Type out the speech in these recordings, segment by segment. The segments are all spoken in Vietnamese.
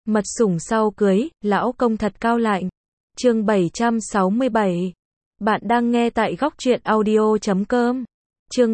Mật sủng sau cưới, lão công thật cao lạnh. Chương 767. Bạn đang nghe tại góc truyện audio.com. Chương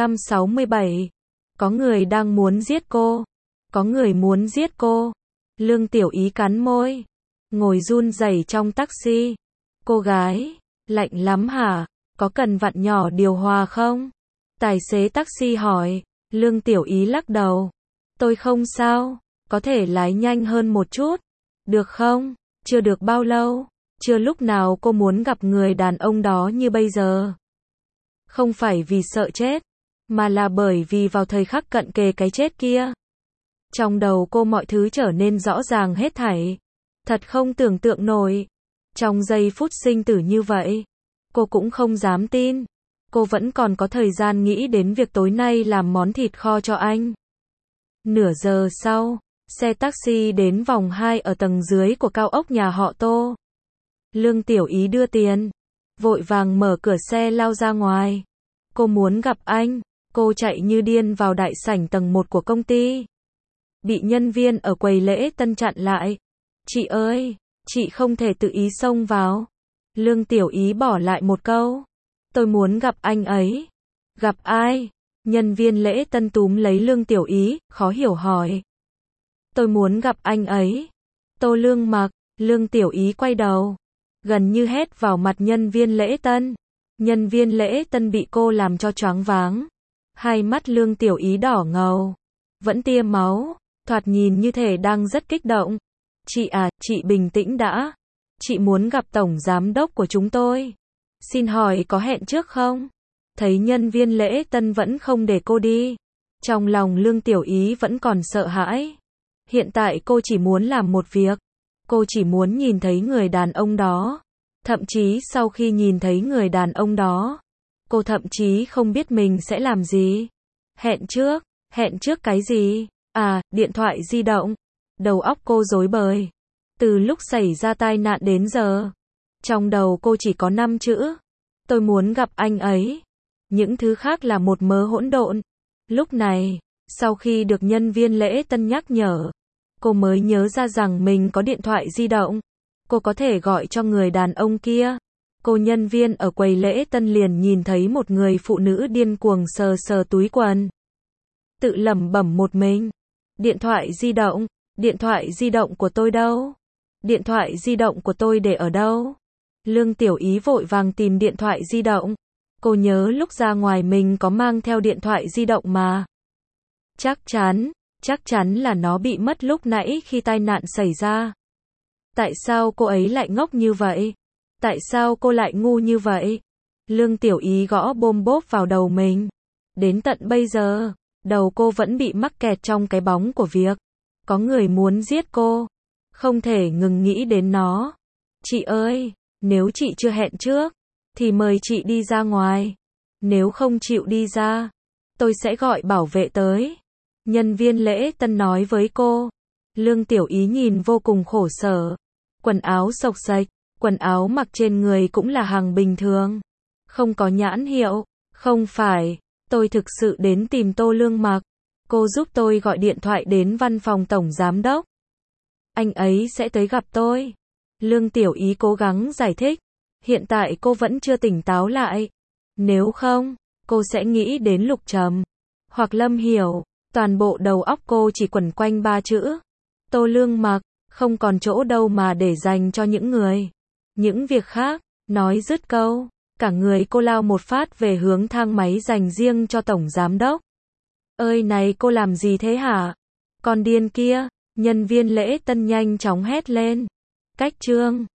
767. Có người đang muốn giết cô. Có người muốn giết cô. Lương Tiểu Ý cắn môi, ngồi run rẩy trong taxi. Cô gái, lạnh lắm hả? Có cần vặn nhỏ điều hòa không? Tài xế taxi hỏi. Lương Tiểu Ý lắc đầu. Tôi không sao, có thể lái nhanh hơn một chút. Được không? Chưa được bao lâu, chưa lúc nào cô muốn gặp người đàn ông đó như bây giờ. Không phải vì sợ chết, mà là bởi vì vào thời khắc cận kề cái chết kia, trong đầu cô mọi thứ trở nên rõ ràng hết thảy. Thật không tưởng tượng nổi. Trong giây phút sinh tử như vậy, cô cũng không dám tin. Cô vẫn còn có thời gian nghĩ đến việc tối nay làm món thịt kho cho anh. Nửa giờ sau, xe taxi đến vòng 2 ở tầng dưới của cao ốc nhà họ Tô. Lương Tiểu Ý đưa tiền, vội vàng mở cửa xe lao ra ngoài. Cô muốn gặp anh. Cô chạy như điên vào đại sảnh tầng 1 của công ty. Bị nhân viên ở quầy lễ tân chặn lại. Chị ơi, chị không thể tự ý xông vào. Lương Tiểu Ý bỏ lại một câu. Tôi muốn gặp anh ấy. Gặp ai? Nhân viên lễ tân túm lấy Lương Tiểu Ý, khó hiểu hỏi. Tôi muốn gặp anh ấy. Tô Lương Mặc. Lương Tiểu Ý quay đầu, gần như hét vào mặt nhân viên lễ tân. Nhân viên lễ tân bị cô làm cho choáng váng. Hai mắt Lương Tiểu Ý đỏ ngầu, vẫn tia máu, thoạt nhìn như thể đang rất kích động. Chị à, chị bình tĩnh đã. Chị muốn gặp tổng giám đốc của chúng tôi. Xin hỏi có hẹn trước không? Thấy nhân viên lễ tân vẫn không để cô đi, trong lòng Lương Tiểu Ý vẫn còn sợ hãi. Hiện tại cô chỉ muốn làm một việc. Cô chỉ muốn nhìn thấy người đàn ông đó. Thậm chí sau khi nhìn thấy người đàn ông đó, cô thậm chí không biết mình sẽ làm gì. Hẹn trước cái gì? À, điện thoại di động. Đầu óc cô rối bời. Từ lúc xảy ra tai nạn đến giờ, trong đầu cô chỉ có 5 chữ. Tôi muốn gặp anh ấy. Những thứ khác là một mớ hỗn độn. Lúc này, sau khi được nhân viên lễ tân nhắc nhở, cô mới nhớ ra rằng mình có điện thoại di động. Cô có thể gọi cho người đàn ông kia. Cô nhân viên ở quầy lễ tân liền nhìn thấy một người phụ nữ điên cuồng sờ sờ túi quần, tự lẩm bẩm một mình. Điện thoại di động của tôi đâu? Điện thoại di động của tôi để ở đâu? Lương Tiểu Ý vội vàng tìm điện thoại di động. Cô nhớ lúc ra ngoài mình có mang theo điện thoại di động mà. Chắc chắn là nó bị mất lúc nãy khi tai nạn xảy ra. Tại sao cô ấy lại ngốc như vậy? Tại sao cô lại ngu như vậy? Lương Tiểu Ý gõ bôm bốp vào đầu mình. Đến tận bây giờ, đầu cô vẫn bị mắc kẹt trong cái bóng của việc có người muốn giết cô. Không thể ngừng nghĩ đến nó. Chị ơi, nếu chị chưa hẹn trước, thì mời chị đi ra ngoài. Nếu không chịu đi ra, tôi sẽ gọi bảo vệ tới. Nhân viên lễ tân nói với cô. Lương Tiểu Ý nhìn vô cùng khổ sở. Quần áo xộc xệch, quần áo mặc trên người cũng là hàng bình thường, không có nhãn hiệu. Không phải, tôi thực sự đến tìm Tô Lương Mặc. Cô giúp tôi gọi điện thoại đến văn phòng tổng giám đốc. Anh ấy sẽ tới gặp tôi. Lương Tiểu Ý cố gắng giải thích. Hiện tại cô vẫn chưa tỉnh táo lại. Nếu không, cô sẽ nghĩ đến Lục Trầm hoặc Lâm Hiểu. Toàn bộ đầu óc cô chỉ quẩn quanh 3 chữ. Tô Lương Mặc. Không còn chỗ đâu mà để dành cho những việc khác. Nói dứt câu, cả người cô lao một phát về hướng thang máy dành riêng cho tổng giám đốc. Ơi này, cô làm gì thế hả? Con điên kia! Nhân viên lễ tân nhanh chóng hét lên. Cách chương